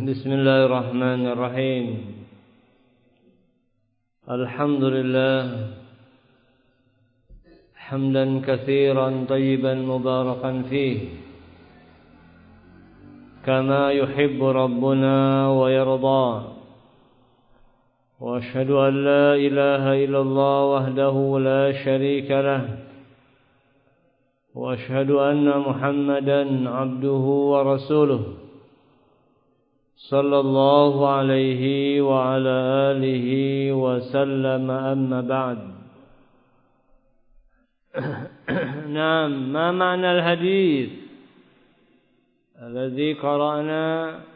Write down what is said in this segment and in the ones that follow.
بسم الله الرحمن الرحيم الحمد لله حمدا كثيرا طيبا مباركا فيه كما يحب ربنا ويرضى وأشهد أن لا إله إلا الله وحده لا شريك له وأشهد أن محمدا عبده ورسوله صلى الله عليه وعلى آله وسلم أما بعد. نعم، ما معنى الحديث الذي قرأنا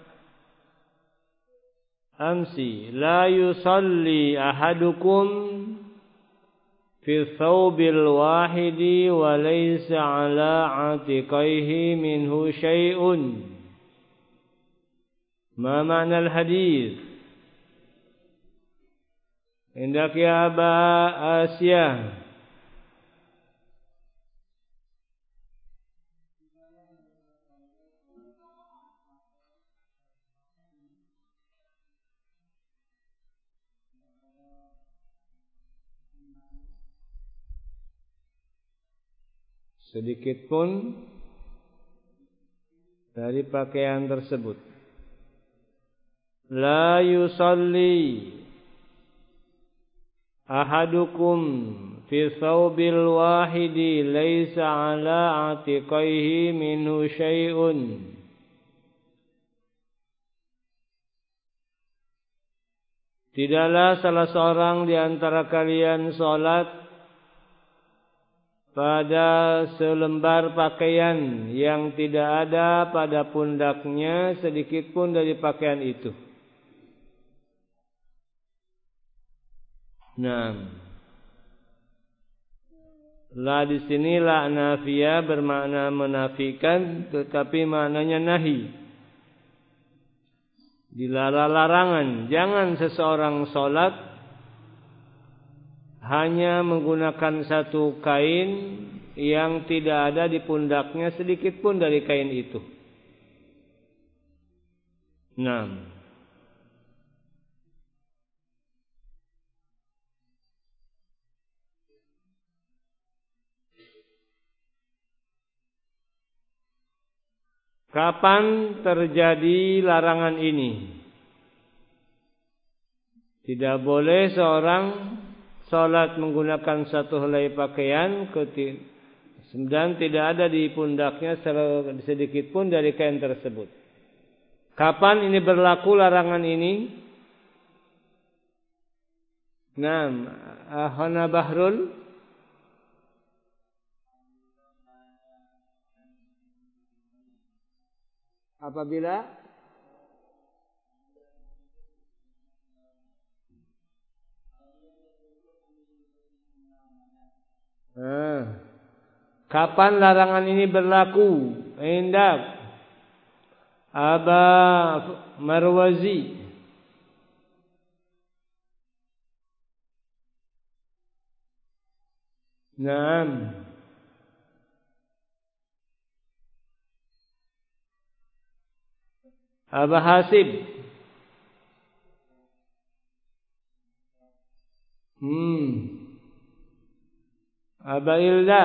أمس؟ لا يصلي أحدكم في الثوب الواحد وليس على عاتقيه منه شيء. ما معنى الحديث؟ عندك يا أبا آسيا. Sedikit pun dari pakaian tersebut. La yusalli ahadukum fi thawbil wahidi laisa ala atiqaihi minhu syai'un. Tidaklah salah seorang di antara kalian salat pada selembar pakaian yang tidak ada pada pundaknya sedikit pun dari pakaian itu. Nah, la di sini la nafiyah bermakna menafikan, tetapi maknanya nahi. Dilarang larangan, jangan seseorang salat hanya menggunakan satu kain yang tidak ada di pundaknya sedikit pun dari kain itu. Nah, kapan terjadi larangan ini? Tidak boleh seorang salat menggunakan satu helai pakaian dan tidak ada di pundaknya sedikit pun dari kain tersebut. Kapan ini berlaku larangan ini? Naam, Ahana Bahrul. Apabila kapan larangan ini berlaku? Indak Aba Marwazi. Naam. Aba Hasib. Aba Ilda.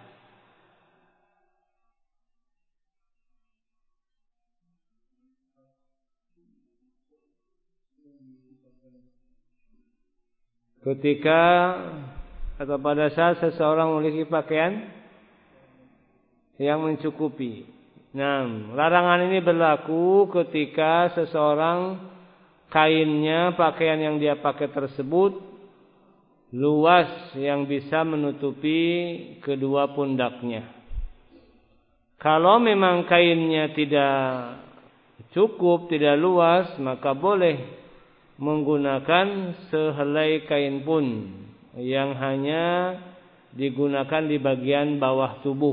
Ketika atau pada saat seseorang memiliki pakaian yang mencukupi. Nah, larangan ini berlaku ketika seseorang kainnya, pakaian yang dia pakai tersebut luas yang bisa menutupi kedua pundaknya. Kalau memang kainnya tidak cukup, tidak luas, maka boleh menggunakan sehelai kain pun yang hanya digunakan di bagian bawah tubuh.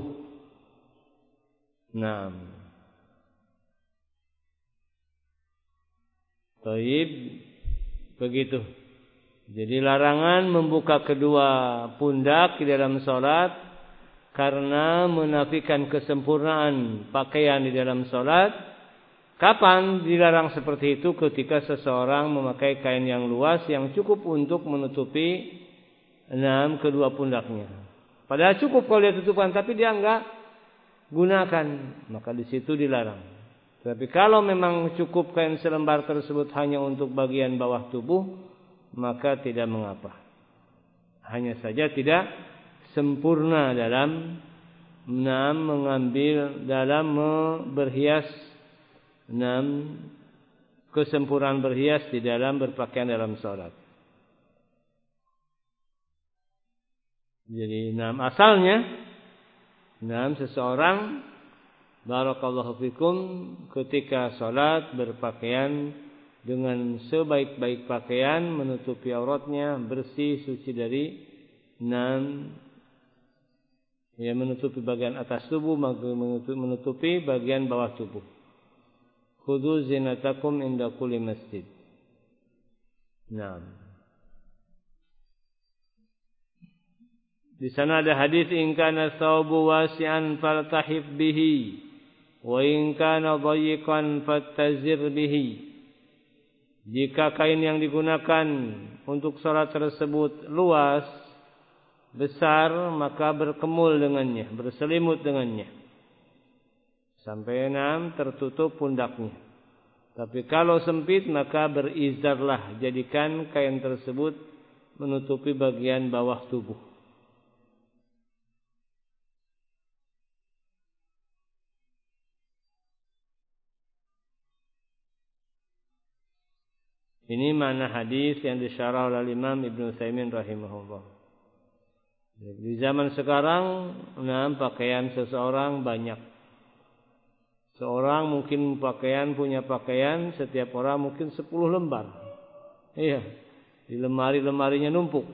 Nah, taib begitu. Jadi larangan membuka kedua pundak di dalam salat karena menafikan kesempurnaan pakaian di dalam salat Kapan dilarang seperti itu? Ketika seseorang memakai kain yang luas yang cukup untuk menutupi kedua pundaknya. Padahal cukup kalau dia tutupkan, tapi dia enggak gunakan, maka di situ dilarang. Tapi kalau memang cukup kain selembar tersebut hanya untuk bagian bawah tubuh, maka tidak mengapa. Hanya saja tidak sempurna dalam berhias, kesempurnaan berhias di dalam berpakaian dalam salat. Jadi asalnya seseorang barakallahu fikum ketika salat berpakaian dengan sebaik-baik pakaian, menutupi auratnya, bersih, suci dari menutupi bagian atas tubuh, menutupi bagian bawah tubuh. Khudhu zinatakum inda kulli masjid. Di sana ada hadis, in kana thawbu wasi'an faltahif bihi wa in kana dhayiqan fattazir bihi. Jika kain yang digunakan untuk salat tersebut luas, besar, maka berkemul dengannya, berselimut dengannya sampai tertutup pundaknya. Tapi kalau sempit, maka berizarlah, jadikan kain tersebut menutupi bagian bawah tubuh. Ini makna hadis yang disyarah oleh Imam Ibnu Utsaimin rahimahullah. Di zaman sekarang, pakaian seseorang banyak. Seorang mungkin punya pakaian, setiap orang mungkin 10 lembar. Iya, di lemari-lemarinya numpuk.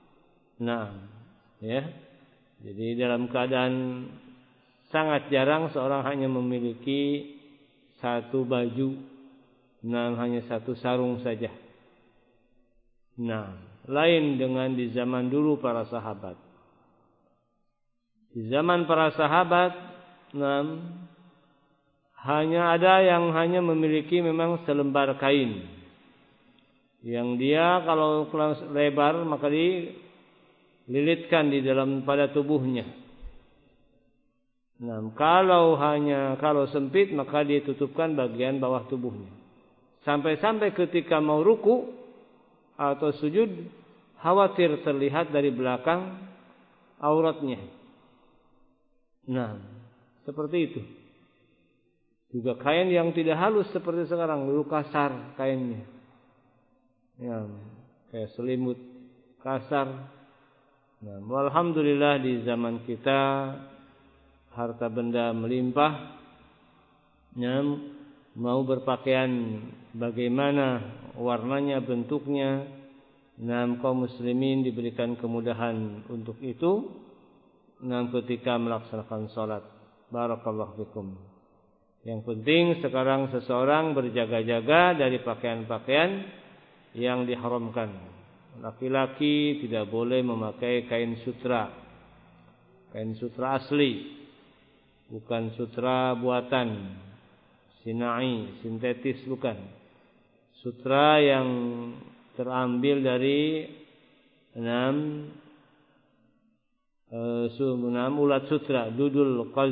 Jadi dalam keadaan sangat jarang seorang hanya memiliki satu baju. Hanya satu sarung saja. Lain dengan di zaman dulu para sahabat. Di zaman para sahabat, hanya ada yang hanya memiliki memang selembar kain. Yang dia kalau lebar maka dililitkan di dalam pada tubuhnya. Kalau sempit maka ditutupkan bagian bawah tubuhnya. Sampai-sampai ketika mau ruku atau sujud, khawatir terlihat dari belakang auratnya. Seperti itu. Juga kain yang tidak halus seperti sekarang, dulu kasar kainnya. Kayak selimut kasar. Alhamdulillah di zaman kita harta benda melimpah. Mau berpakaian bagaimana warnanya, bentuknya, kaum muslimin diberikan kemudahan untuk itu. Ketika melaksanakan salat, barakallahu fikum. Yang penting sekarang seseorang berjaga-jaga dari pakaian-pakaian yang diharamkan. Laki-laki tidak boleh memakai kain sutra. Kain sutra asli, bukan sutra buatan sinai, sintetis, bukan. Sutra yang terambil dari ulat sutra, dudul qaz,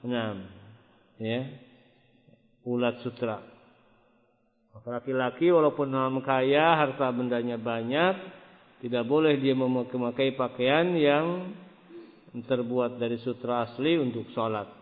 ulat sutra. Laki-laki walaupun kaya, harta bendanya banyak, tidak boleh dia memakai pakaian yang terbuat dari sutra asli untuk sholat.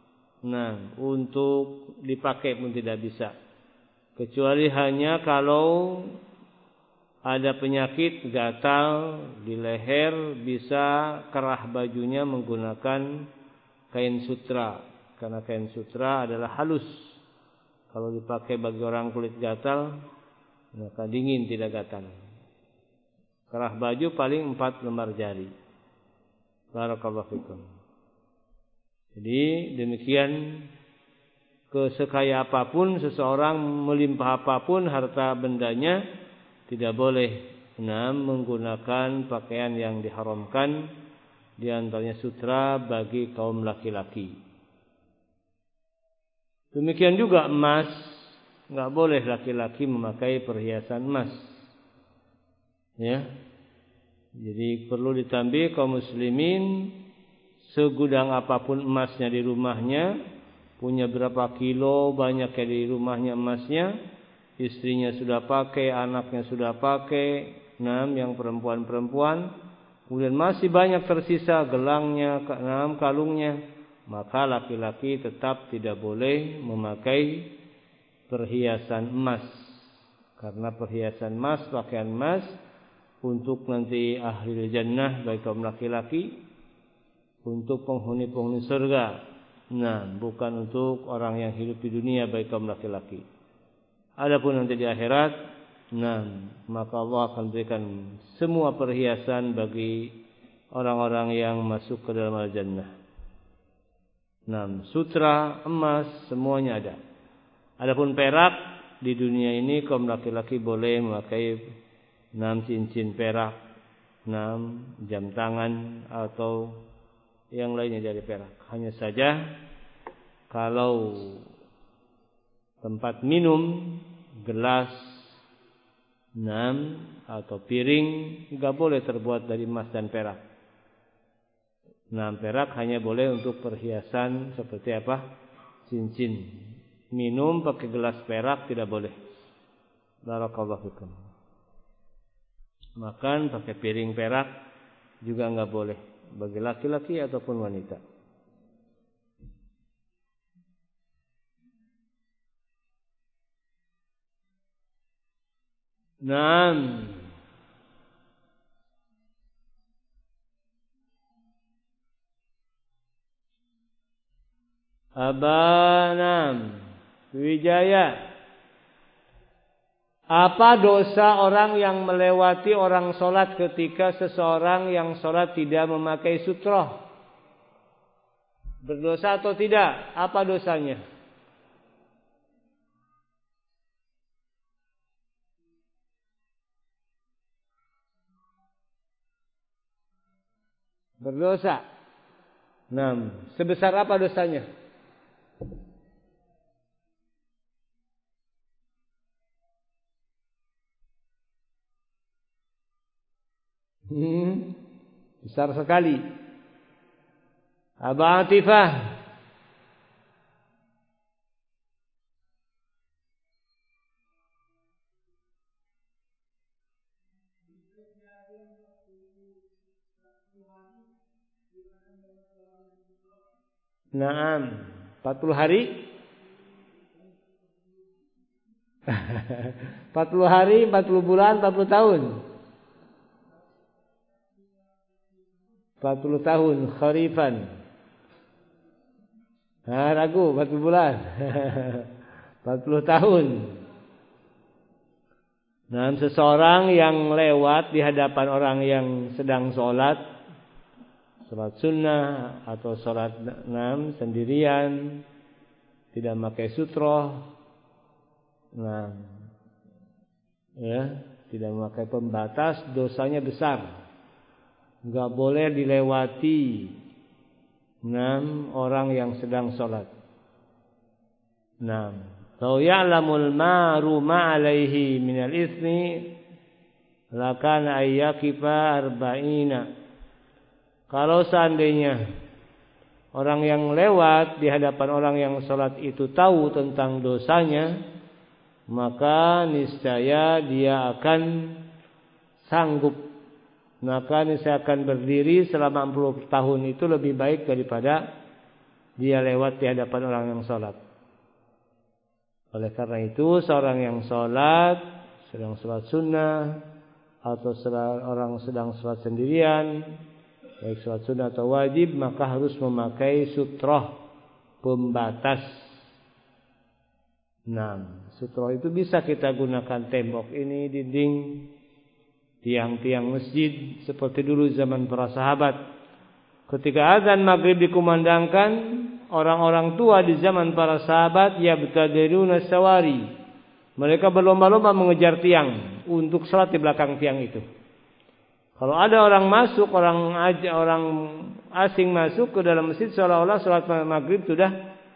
Untuk dipakai pun tidak bisa. Kecuali hanya kalau ada penyakit gatal di leher, bisa kerah bajunya menggunakan kain sutra. Karena kain sutra adalah halus. Kalau dipakai bagi orang kulit gatal, maka dingin, tidak gatal. Kerah baju paling 4 lembar jari. Barakallahu fikum. Jadi demikian, kesekaya apapun seseorang, melimpah apapun harta bendanya, tidak boleh menggunakan pakaian yang diharamkan, di antaranya sutra bagi kaum laki-laki. Demikian juga emas, enggak boleh laki-laki memakai perhiasan emas. Ya. Jadi perlu ditambah kaum muslimin, segudang apapun emasnya di rumahnya, punya berapa kilo banyaknya di rumahnya emasnya, istrinya sudah pakai, anaknya sudah pakai, yang perempuan-perempuan, kemudian masih banyak tersisa gelangnya, kalungnya, maka laki-laki tetap tidak boleh memakai perhiasan emas. Karena perhiasan emas, pakaian emas untuk nanti ahli jannah bagi kaum laki-laki, untuk penghuni-penghuni surga. Bukan untuk orang yang hidup di dunia bagi kaum laki-laki. Adapun nanti di akhirat, maka Allah akan berikan semua perhiasan bagi orang-orang yang masuk ke dalam al-jannah. Sutra, emas, semuanya ada. Adapun perak, di dunia ini kaum laki-laki boleh memakai cincin perak, jam tangan atau yang lainnya dari perak. Hanya saja kalau tempat minum, gelas, atau piring enggak boleh terbuat dari emas dan perak. Perak hanya boleh untuk perhiasan seperti apa? Cincin. Minum pakai gelas perak tidak boleh. Barakallahu fikum. Makan pakai piring perak juga enggak boleh bagi laki-laki ataupun wanita. Abanam Wijaya. Apa dosa orang yang melewati orang sholat ketika seseorang yang sholat tidak memakai sutroh? Berdosa atau tidak? Apa dosanya? Berdosa. Sebesar apa dosanya? Besar sekali. Aba Atifah. Naam, 40 hari. 40 hari, 40 bulan, 40 tahun. 40 tahun kharifan. Ragu 40 bulan. 40 tahun. Seseorang yang lewat di hadapan orang yang sedang sholat sunnah atau sholat sendirian, tidak memakai sutroh, tidak memakai pembatas, dosanya besar. Enggak boleh dilewati orang yang sedang sholat. Lau ya'lamul maru ma'alaihi minal ismi lakana ayyakifa arba'ina. Kalau seandainya orang yang lewat di hadapan orang yang sholat itu tahu tentang dosanya, maka niscaya dia akan sanggup. Maka niscaya akan berdiri selama 40 tahun itu lebih baik daripada dia lewat di hadapan orang yang sholat. Oleh karena itu seorang yang sholat, sedang sholat sunnah, atau orang sedang sholat sendirian, baik sholat sunnah atau wajib, maka harus memakai sutroh, pembatas. Sutroh itu bisa kita gunakan tembok ini, dinding, tiang-tiang masjid, seperti dulu zaman para sahabat. Ketika azan maghrib dikumandangkan, orang-orang tua di zaman para sahabat yabtadiruna sawari, mereka berlomba-lomba mengejar tiang untuk salat di belakang tiang itu. Kalau ada orang masuk, orang asing masuk ke dalam masjid, seolah-olah salat maghrib sudah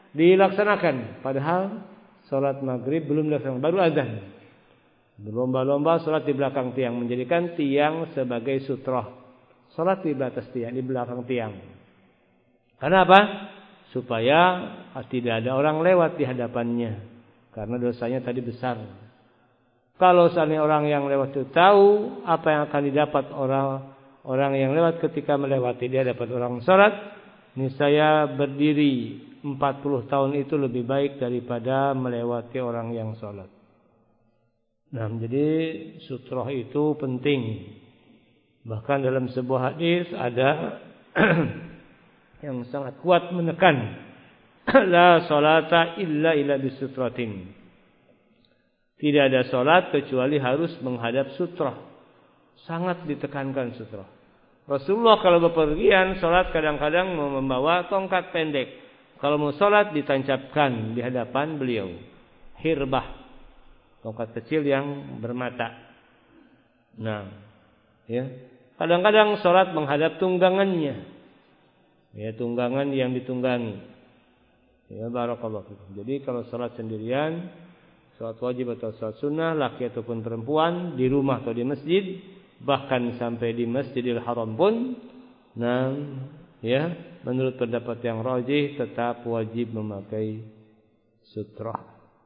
dilaksanakan. Padahal sholat maghrib belum dilaksanakan, baru azan. Berlomba-lomba sholat di belakang tiang, menjadikan tiang sebagai sutroh. Sholat di atas tiang, di belakang tiang. Karena apa? Supaya tidak ada orang lewat di hadapannya. Karena dosanya tadi besar. Kalau seandainya orang yang lewat itu tahu apa yang akan didapat orang yang lewat ketika melewati, dia dapat orang sholat, niscaya berdiri 40 tahun itu lebih baik daripada melewati orang yang sholat. Nah, jadi sutroh itu penting. Bahkan dalam sebuah hadis ada yang sangat kuat menekan la sholata illa bisutratin. Tidak ada sholat kecuali harus menghadap sutroh. Sangat ditekankan sutroh. Rasulullah kalau bepergian sholat kadang-kadang membawa tongkat pendek. Kalau mau sholat ditancapkan di hadapan beliau. Hirbah. Tongkat kecil yang bermata. Nah, ya. Kadang-kadang sholat menghadap tunggangannya. Ya, tunggangan yang ditunggangi. Ya, barakallahu fikum. Jadi kalau sholat sendirian, sholat wajib atau sholat sunnah, laki ataupun perempuan, di rumah atau di masjid, bahkan sampai di Masjidil Haram pun, nah, ya, menurut pendapat yang rajih tetap wajib memakai sutrah.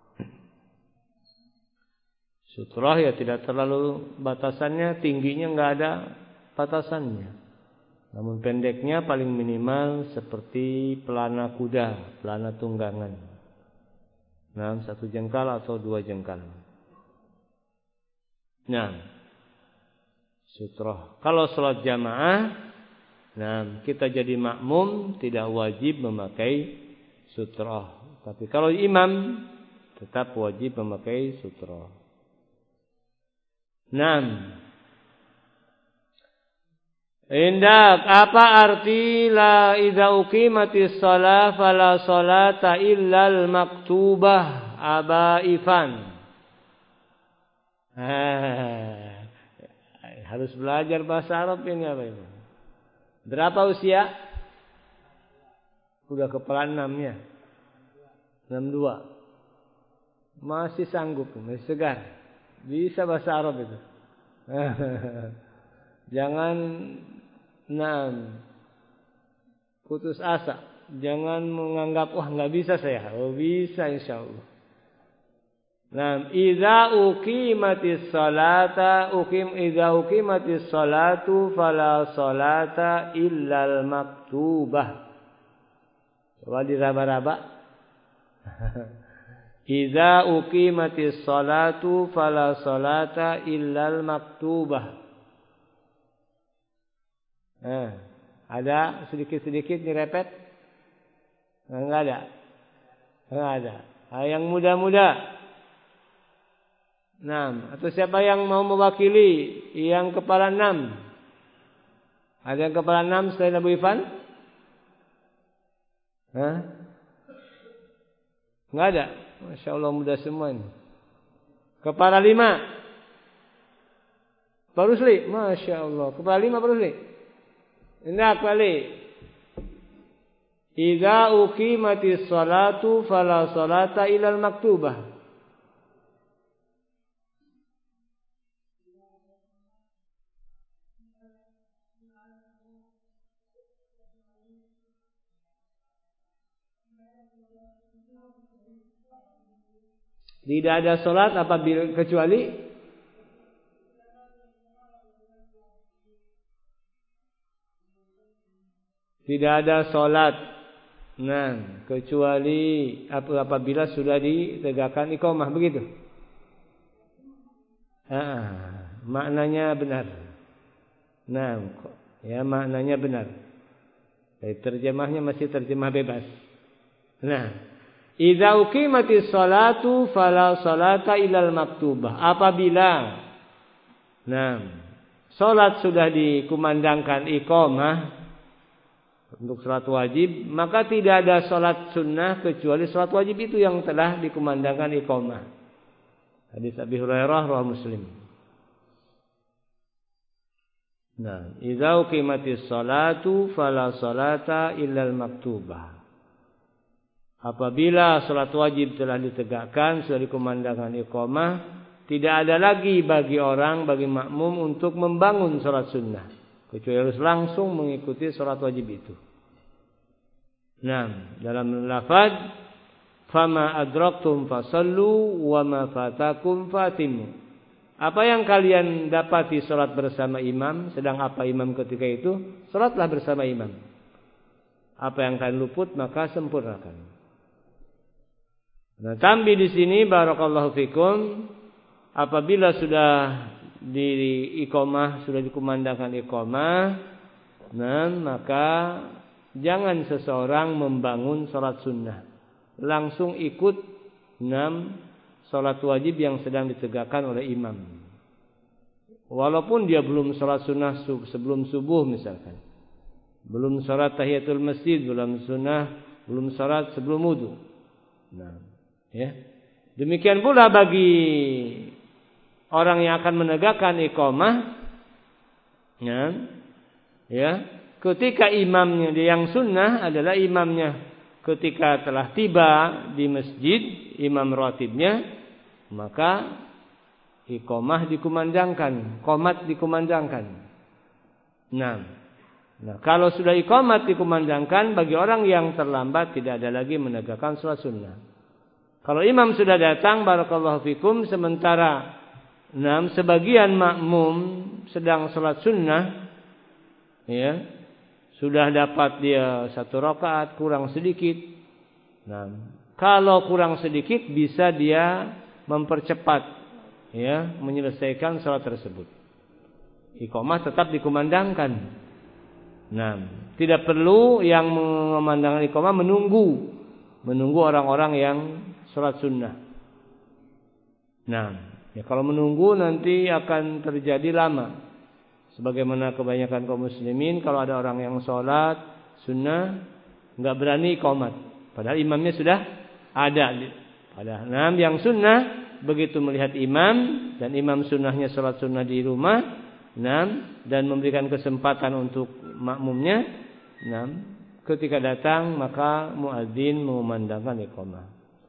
Sutrah ya tidak terlalu batasannya, tingginya nggak ada batasannya. Namun pendeknya paling minimal seperti pelana kuda, pelana tunggangan. Nah, 1 jengkal atau 2 jengkal. Nah, sutroh. Kalau sholat jamaah, nah kita jadi makmum tidak wajib memakai sutroh. Tapi kalau imam tetap wajib memakai sutroh. Nah, indak apa arti la idza uqimatis shalah fala sholata illal maktubah Aba Ifan? Harus belajar bahasa Arab ini apa ini? Berapa usia? Udah kepala 6 ya. 62. Masih sanggup, masih segar. Bisa bahasa Arab itu. Jangan putus asa. Jangan menganggap wah nggak bisa saya. Oh bisa insyaallah. Nah, idza uqimatis salatu fala salata illal maktubah. Coba diraba-raba. Idza uqimatis salatu fala salata illal maktubah. Nah, ada sedikit-sedikit direpet? Enggak ada. Enggak ada. Yang muda-muda. Nah, atau siapa yang mau mewakili yang kepala 6? Ada yang kepala 6 selain Abu Ifan? Hah? Enggak ada. Masya Allah muda semua ini. Kepala 5. Pak Rusli, Masya Allah. Kepala 5 Pak Rusli. Indah kali. Idza uqimatis salatu fala salata illal maktubah. Tidak ada salat apabila kecuali tidak ada salat. Nah, kecuali apabila sudah ditegakkan iqamah begitu. Maknanya benar. Nah, ya maknanya benar. Tapi terjemahnya masih terjemah bebas. Nah, idza uqimatis salatu fala salata illal maktubah. Apabila salat sudah dikumandangkan iqamah untuk salat wajib, maka tidak ada salat sunnah kecuali salat wajib itu yang telah dikumandangkan iqamah. Hadis Abi Hurairah riwayat Muslim. Nah, idza uqimatis salatu fala salata illal maktubah. Apabila salat wajib telah ditegakkan, sudah dikumandangkan iqamah, tidak ada lagi bagi makmum untuk membangun salat sunnah, kecuali harus langsung mengikuti salat wajib itu. Nah, dalam lafaz fama adraktum fasallu wa ma fatakum fatimu. Apa yang kalian dapati salat bersama imam, sedang apa imam ketika itu, salatlah bersama imam. Apa yang kalian luput maka sempurnakan. Nah, tambi di sini barakallahu fikum, apabila sudah sudah dikumandangkan iqamah, nah maka jangan seseorang membangun salat sunnah, langsung ikut salat wajib yang sedang ditegakkan oleh imam. Walaupun dia belum salat sunnah sebelum subuh misalkan, belum salat tahiyatul masjid, belum salat sebelum wudu. Nah, ya. Demikian pula bagi orang yang akan menegakkan iqamah, ya, ketika imamnya yang sunnah adalah imamnya ketika telah tiba di masjid, imam ratibnya, maka iqamah dikumandangkan, qomat dikumandangkan. Nah, kalau sudah iqamat dikumandangkan, bagi orang yang terlambat tidak ada lagi menegakkan salat sunnah. Kalau imam sudah datang barakallahu fikum, sementara sebagian makmum sedang salat sunnah, ya, sudah dapat dia 1 rakaat kurang sedikit. Nah, kalau kurang sedikit bisa dia mempercepat, ya, menyelesaikan salat tersebut. Iqamah tetap dikumandangkan. Nah, tidak perlu yang mengumandangkan iqamah menunggu orang-orang yang salat sunnah. Nah, ya, kalau menunggu nanti akan terjadi lama. Sebagaimana kebanyakan kaum muslimin, kalau ada orang yang salat sunnah enggak berani iqamat, padahal imamnya sudah ada. Padahal yang sunnah begitu melihat imam dan imam sunnahnya salat sunnah di rumah, dan memberikan kesempatan untuk makmumnya, ketika datang maka muadzin mengumandangkan iqamah.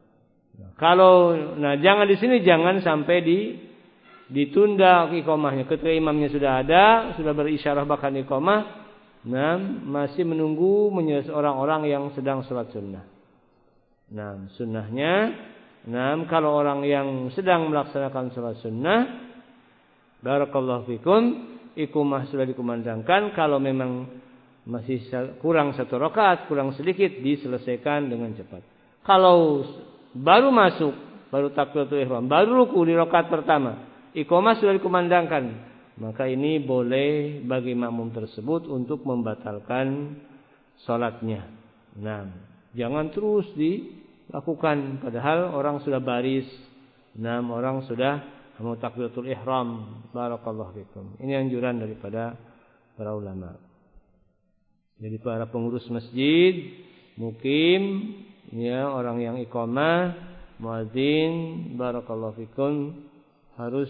Jangan di sini jangan sampai ditunda iqamahnya. Ketika imamnya sudah ada, sudah berisyarah bahkan iqamah, masih menunggu orang-orang yang sedang salat sunnah. Sunnahnya, kalau orang yang sedang melaksanakan salat sunnah, barakallahu fikum, iqamah sudah dikumandangkan. Kalau memang masih kurang 1 rakaat, kurang sedikit, diselesaikan dengan cepat. Kalau baru masuk, baru takbiratul ihram, baru ruku di rakaat pertama, iqamah sudah dikumandangkan, maka ini boleh bagi makmum tersebut untuk membatalkan salatnya. Jangan terus dilakukan padahal orang sudah baris, orang sudah mau takbiratul ihram. Barakallahu fikum. Ini anjuran daripada para ulama. Jadi para pengurus masjid, mukim, ya, orang yang iqamah, muadzin, barakallahu fikum, harus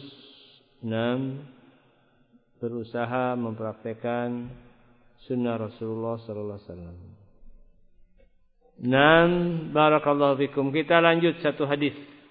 berusaha mempraktekkan sunnah Rasulullah sallallahu alaihi wasallam. Barakallahu fikum. Kita lanjut satu hadis.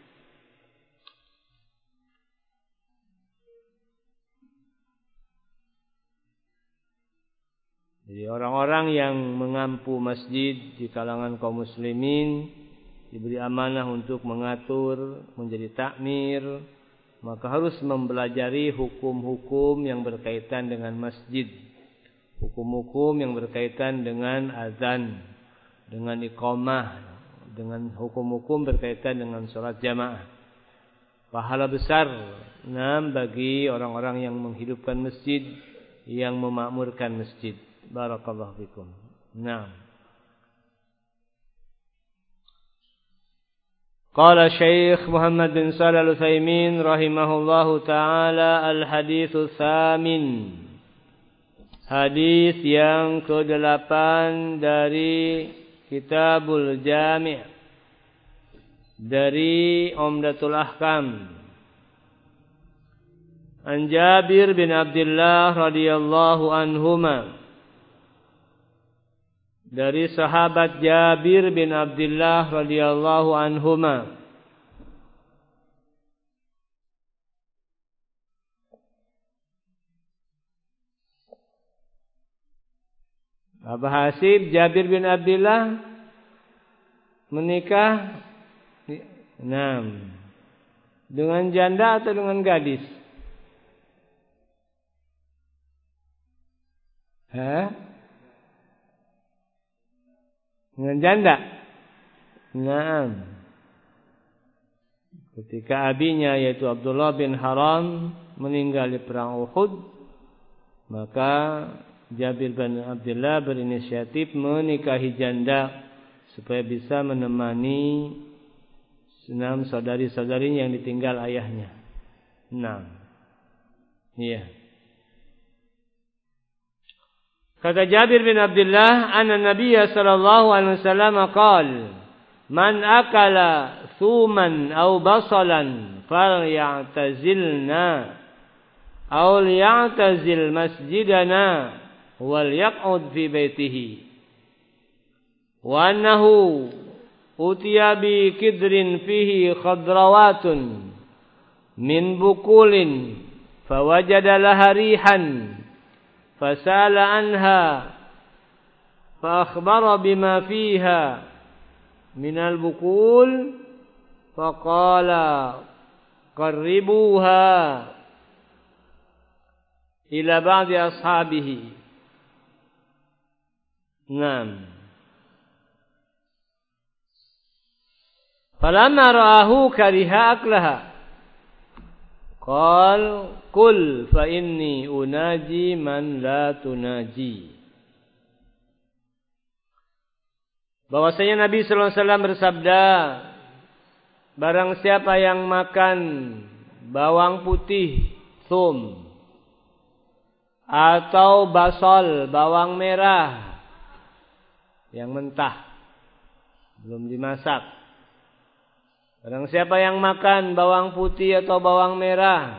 Jadi orang-orang yang mengampu masjid di kalangan kaum muslimin diberi amanah untuk mengatur, menjadi takmir, maka harus mempelajari hukum-hukum yang berkaitan dengan masjid, hukum-hukum yang berkaitan dengan azan, dengan iqamah, dengan hukum-hukum berkaitan dengan sholat jamaah. Pahala besar bagi orang-orang yang menghidupkan masjid, yang memakmurkan masjid. Barakallahu fikum. Qala Syekh Muhammad bin Shalih Al-Utsaimin rahimahullahu taala, al-haditsu tsamin. Hadis yang ke-8 dari Kitabul Jami' dari Umdatul Ahkam. An Jabir bin Abdullah radhiyallahu anhuma, dari sahabat Jabir bin Abdullah radhiyallahu anhuma. Apa hasib Jabir bin Abdullah menikah dengan janda atau dengan gadis? Dengan janda. Ketika abinya yaitu Abdullah bin Haram meninggal di perang Uhud, maka Jabir bin Abdullah berinisiatif menikahi janda supaya bisa menemani 6 saudari-saudarinya yang ditinggal ayahnya. 6. Iya. Kata Jabir bin Abdullah, anna Nabiyya sallallahu alaihi wasallam qala, man akala thuman aw basalan falyatazilna aw liyatazil masjidana wal yaq'ud fi baitihi. Wa annahu utiya bi kidrin fihi khadrawatun min bukulin fawajada laha rihan fasala anha fa akhbara bima fiha min al bukul faqala qarribuha ila ba'di ashabihi. Falamma ra'ahu kariha aklaha qal kul fa inni unaji man la tunaji. Bahwasanya Nabi sallallahu alaihi wasallam bersabda, barang siapa yang makan bawang putih thum atau basal bawang merah yang mentah belum dimasak, barang siapa yang makan bawang putih atau bawang merah,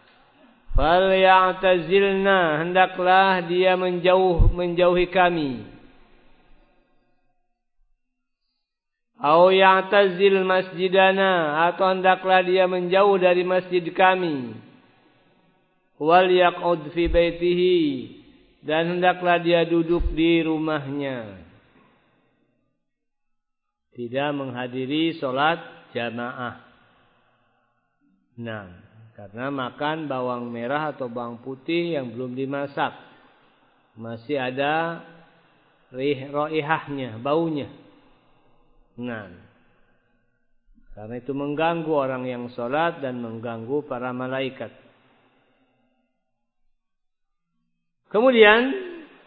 falyatazilna, hendaklah dia menjauhi kami. Au ya'tazil masjidana, atau hendaklah dia menjauh dari masjid kami. Wal yaq'ud fi baitihi, dan hendaklah dia duduk di rumahnya, tidak menghadiri sholat jamaah. Karena makan bawang merah atau bawang putih yang belum dimasak, masih ada raihahnya, baunya. Karena itu mengganggu orang yang sholat dan mengganggu para malaikat. Kemudian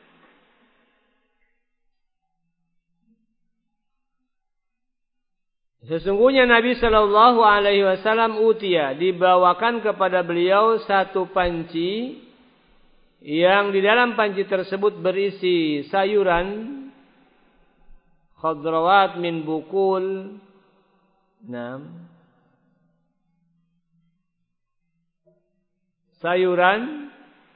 sesungguhnya Nabi Shallallahu Alaihi Wasallam utia, dibawakan kepada beliau satu panci yang di dalam panci tersebut berisi sayuran khadrawat min bukul. Sayuran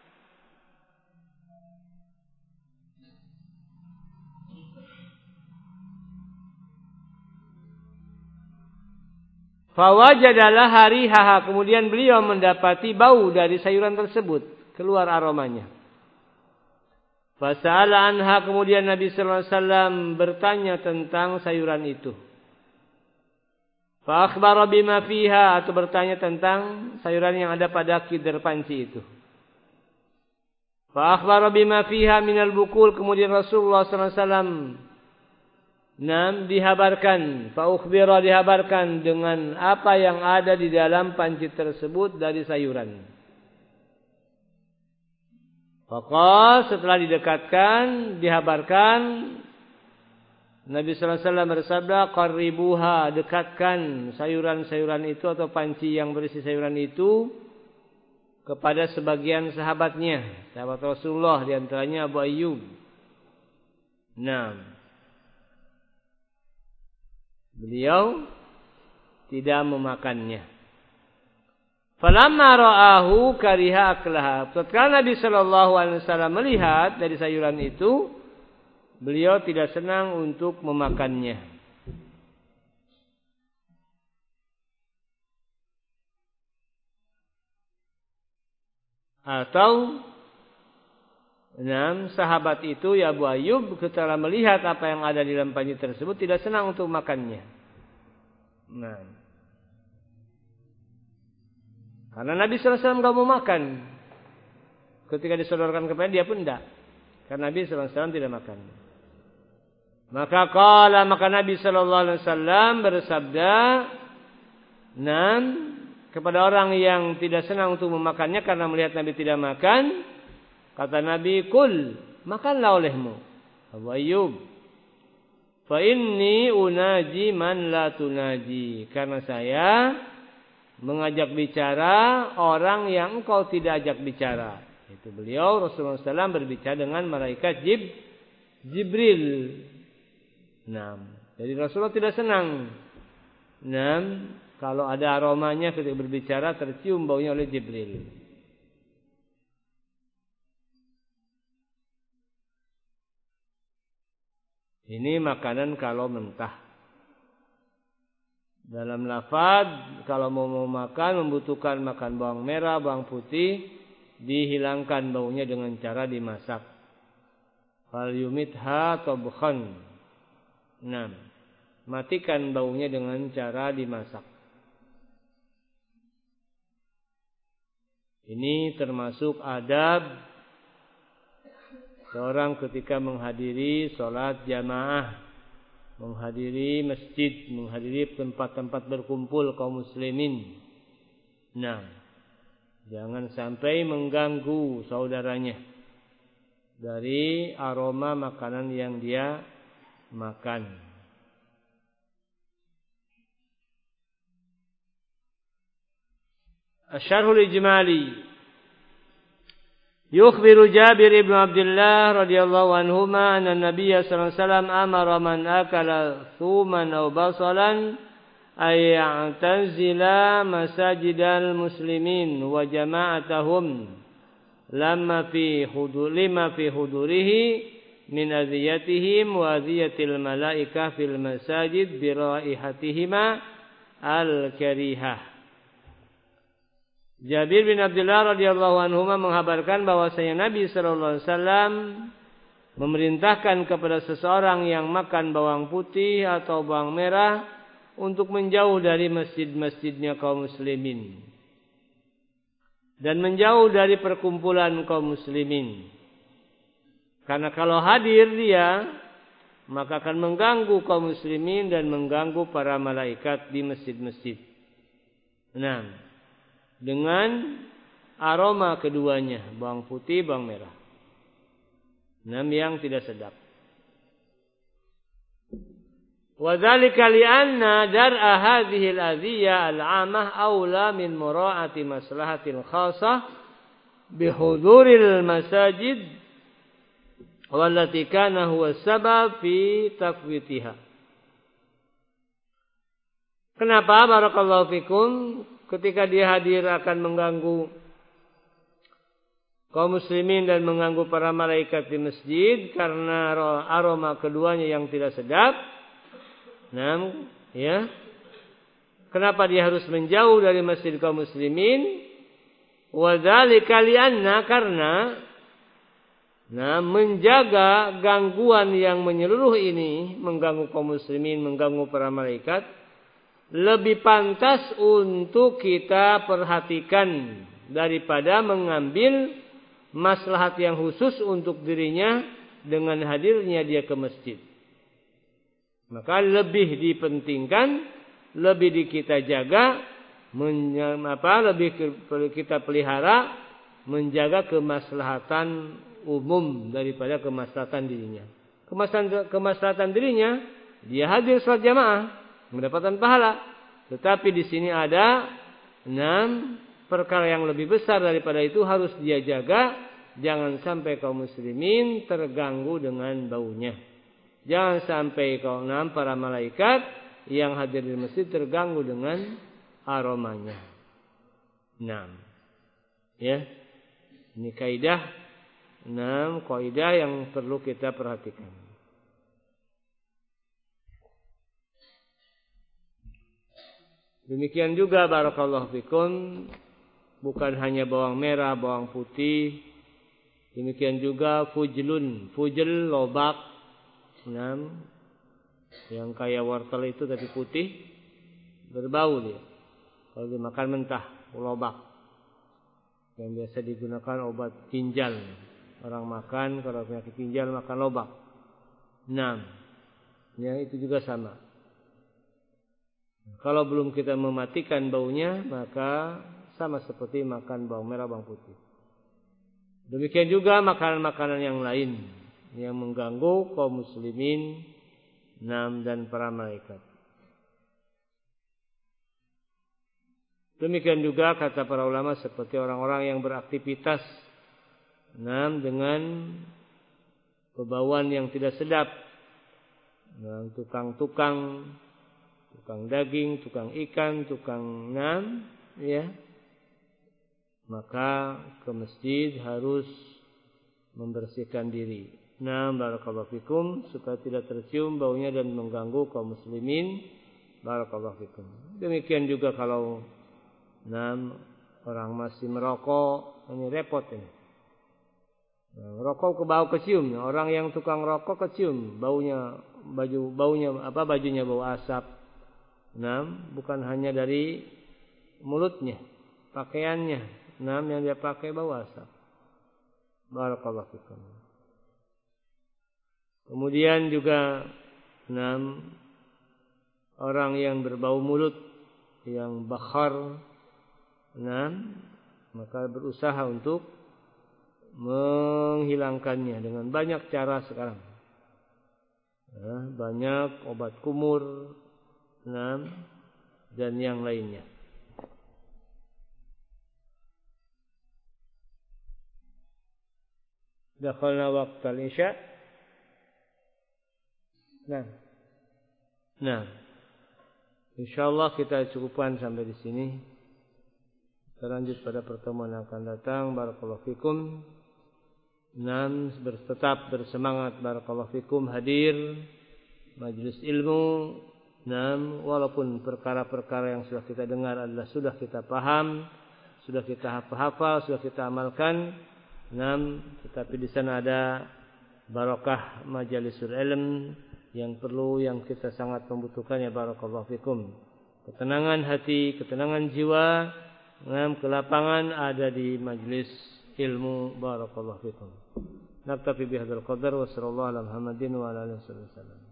fawajadalah harihaha, kemudian beliau mendapati bau dari sayuran tersebut, keluar aromanya. Fasa'ala anha, kemudian Nabi sallallahu alaihi wasallam bertanya tentang sayuran itu. Fa akhbara bima fiha, atau bertanya tentang sayuran yang ada pada kidr panci itu. Fa akhbara bima fiha minal bukul, kemudian Rasulullah sallallahu alaihi wasallam dihabarkan, fa ukhbira, dihabarkan dengan apa yang ada di dalam panci tersebut dari sayuran. Maka setelah didekatkan, dihabarkan, Nabi sallallahu alaihi wasallam bersabda, qarribuha, dekatkan sayuran-sayuran itu atau panci yang berisi sayuran itu kepada sebagian sahabatnya, sahabat Rasulullah, di antaranya Abu Ayyub. Beliau tidak memakannya. Falamma ra'ahu kariha aklaha. Tatkala Nabi sallallahu alaihi wasallam melihat dari sayuran itu, beliau tidak senang untuk memakannya. Atau sahabat itu ya Abu Ayyub ketika melihat apa yang ada di dalam panci tersebut tidak senang untuk makannya. Nah, karena Nabi SAW tidak mau makan. Ketika disodorkan kepada dia pun tidak. Karena Nabi SAW tidak makan. Maka Nabi SAW bersabda, kepada orang yang tidak senang untuk memakannya karena melihat Nabi tidak makan, kata Nabi, kul, makanlah olehmu, Abu Ayyub. Fa inni unaji man la tunaji. Karena saya mengajak bicara orang yang engkau tidak ajak bicara. Itu beliau Rasulullah SAW berbicara dengan malaikat Jibril. Jadi Rasulullah tidak senang. Kalau ada aromanya ketika berbicara tercium baunya oleh Jibril. Ini makanan kalau mentah. Dalam lafaz kalau mau makan membutuhkan makan bawang merah, bawang putih, dihilangkan baunya dengan cara dimasak. Fal yumitha tabkhan. Matikan baunya dengan cara dimasak. Ini termasuk adab seorang ketika menghadiri sholat jamaah, menghadiri masjid, menghadiri tempat-tempat berkumpul kaum muslimin. Jangan sampai mengganggu saudaranya dari aroma makanan yang dia makan. Asy-Syarhul Ijmali. Yukhbiru Jabir ibn Abdullah radhiyallahu anhuma anna Nabiy sallallahu alaihi wasallam amara man akala thuman aw basalan ay ya'tazila masajidal muslimin wa jama'atahum lima fi hudurihi min adhiyatihim wa adhiyatil malaikah fil masajid bi raihatihima al-karihah. Jabir bin Abdullah radhiyallahu anhu menghabarkan bahwasanya Nabi sallallahu alaihi wasallam memerintahkan kepada seseorang yang makan bawang putih atau bawang merah untuk menjauh dari masjid-masjidnya kaum muslimin dan menjauh dari perkumpulan kaum muslimin. Karena kalau hadir dia maka akan mengganggu kaum muslimin dan mengganggu para malaikat di masjid-masjid. Dengan aroma keduanya, bawang putih, bawang merah. Yang tidak sedap. Wa dzalika li'anna dar'a hadhihi al-adhiyah al-'amah aula min mura'ati maslahatil khassah bi huduril masajid wallati kana huwa sabab fi taqwitiha. Kenapa? Barakallahu fikum. Ketika dia hadir akan mengganggu kaum muslimin dan mengganggu para malaikat di masjid karena aroma keduanya yang tidak sedap. Kenapa dia harus menjauh dari masjid kaum muslimin? Wa dzalika li'anna karena menjaga gangguan yang menyeluruh ini, mengganggu kaum muslimin, mengganggu para malaikat, lebih pantas untuk kita perhatikan daripada mengambil maslahat yang khusus untuk dirinya dengan hadirnya dia ke masjid. Maka lebih dipentingkan, lebih kita jaga, lebih kita pelihara, menjaga kemaslahatan umum daripada kemaslahatan dirinya. Kemaslahatan dirinya, dia hadir salat jamaah, mendapatkan pahala. Tetapi di sini ada 6 perkara yang lebih besar daripada itu harus dia jaga. Jangan sampai kaum muslimin terganggu dengan baunya. Jangan sampai kaum para malaikat yang hadir di masjid terganggu dengan aromanya. Ini kaidah 6 kaidah yang perlu kita perhatikan. Demikian juga barakallahu fikum, bukan hanya bawang merah, bawang putih. Demikian juga fujlun, fujl lobak, yang kayak wortel itu tapi putih, berbau dia. Kalau dimakan mentah, lobak, yang biasa digunakan obat ginjal. Orang makan kalau penyakit ginjal makan lobak. Ya itu juga sama. Kalau belum kita mematikan baunya, maka sama seperti makan bawang merah, bawang putih. Demikian juga makanan-makanan yang lain yang mengganggu kaum muslimin dan para malaikat. Demikian juga kata para ulama seperti orang-orang yang beraktivitas dengan bebauan yang tidak sedap, tukang-tukang daging, tukang ikan, tukang ya, maka ke masjid harus membersihkan diri. Barakallahu fikum, supaya tidak tercium baunya dan mengganggu kaum muslimin. Barakallahu fikum. Demikian juga kalau orang masih merokok, ini repot ini. Rokok ke bau kecium. Orang yang tukang rokok kecium baunya, bajunya bau asap. Bukan hanya dari mulutnya, pakaiannya, yang dia pakai bau asap. Barakallahu fikum. Kemudian juga orang yang berbau mulut, yang bakhar, maka berusaha untuk menghilangkannya dengan banyak cara sekarang. Banyak obat kumur, dan yang lainnya. Dakhalna waqtal isya. Insyaallah kita cukupkan sampai di sini. Kita lanjut pada pertemuan yang akan datang. Barakallahu fikum. Tetap bersemangat, barakallahu fikum, hadir majelis ilmu. Walaupun perkara-perkara yang sudah kita dengar adalah sudah kita paham, sudah kita hafal, sudah kita amalkan, tetapi di sana ada barakah majalisul ilm yang perlu, yang kita sangat membutuhkannya. Barakallahu fikum. Ketenangan hati, ketenangan jiwa, kelapangan ada di majelis ilmu. Barakallahu fikum. Naktafi bihadzal qadar wa sallallahu ala Muhammadin wa ala alihi wasallam.